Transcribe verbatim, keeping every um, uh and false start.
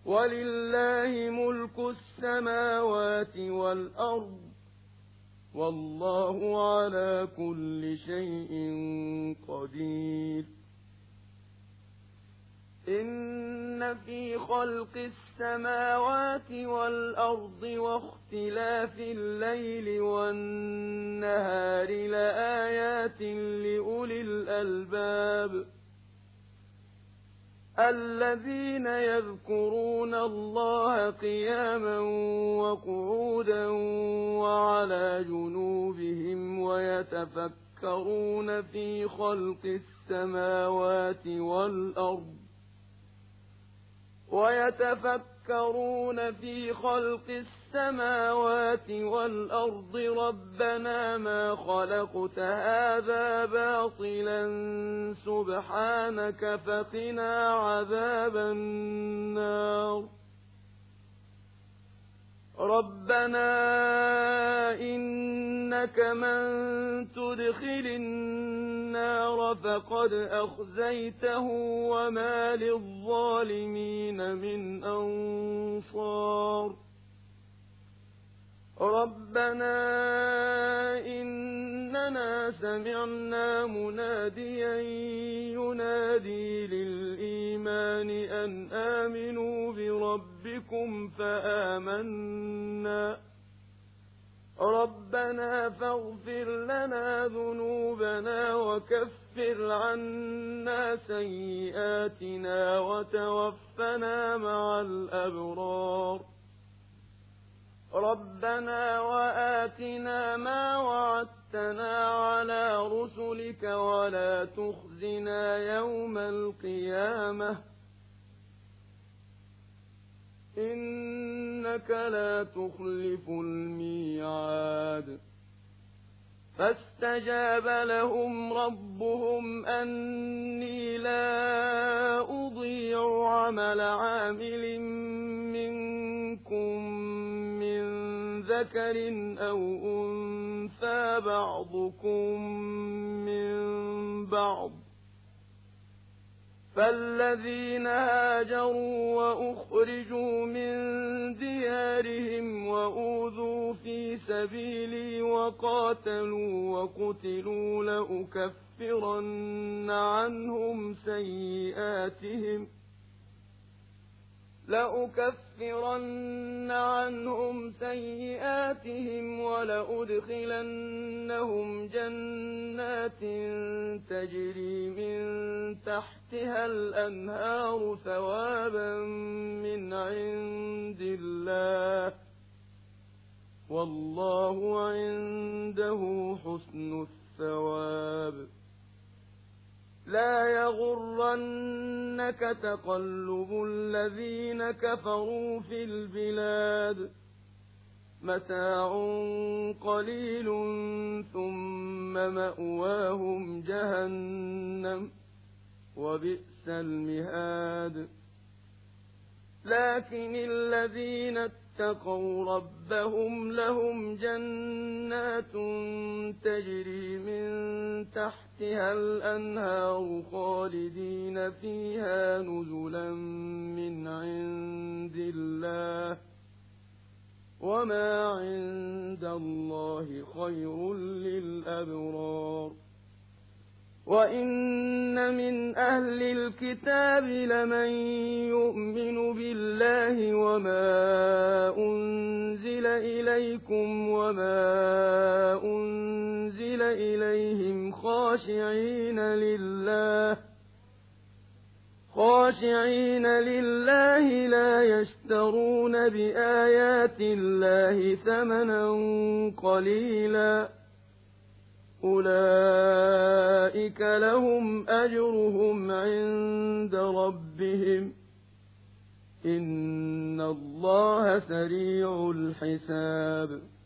ولله ملك السماوات والأرض والله على كل شيء قدير. إن في خلق السماوات والأرض واختلاف الليل والنهار لآيات لأولي الألباب الذين يذكرون الله قياما وقعودا وعلى جنوبهم ويتفكرون في خلق السماوات والأرض ويتفكرون في خلق السماوات والأرض ربنا ما خلقت هذا باطلا سبحانك فقنا عذاب النار. ربنا إنك من تدخل النار فقد أخزيته وما للظالمين من أنصار. ربنا إننا سمعنا مناديا ينادي للإيمان أن آمنوا بربكم فآمنا. ربنا فاغفر لنا ذنوبنا وكفر عنا سيئاتنا وتوفنا مع الأبرار. ربنا وآتنا ما وعدتنا على رسلك ولا تخزنا يوم القيامة إنك لا تخلف الميعاد. فاستجاب لهم ربهم أني لا أضيع عمل عامل منكم من ذكر أو أنثى بعضكم من بعض. فالذين هاجروا وأخرجوا من ديارهم وأوذوا في سبيلي وقاتلوا وقتلوا لأكفرن عنهم سيئاتهم لأكفرن عنهم سيئاتهم ولأدخلنهم جنات تجري من تحتها الأنهار ثوابا من عند الله والله عنده حسن الثواب. لا يغرنك تقلب الذين كفروا في البلاد متاع قليل ثم مأواهم جهنم وبئس المهاد. لكن الذين اتقوا ربهم لهم جنات تجري من تحتها الأنهار خالدين فيها نزلا من عند الله وما عند الله خير للأبرار. وإن من أهل الكتاب لمن يؤمن بالله وما أنزل إليكم وما أنزل إليهم خاشعين لله خاشعين لله لا يشترون بآيات الله ثمنا قليلا أولئك لهم أجرهم عند ربهم إن الله سريع الحساب.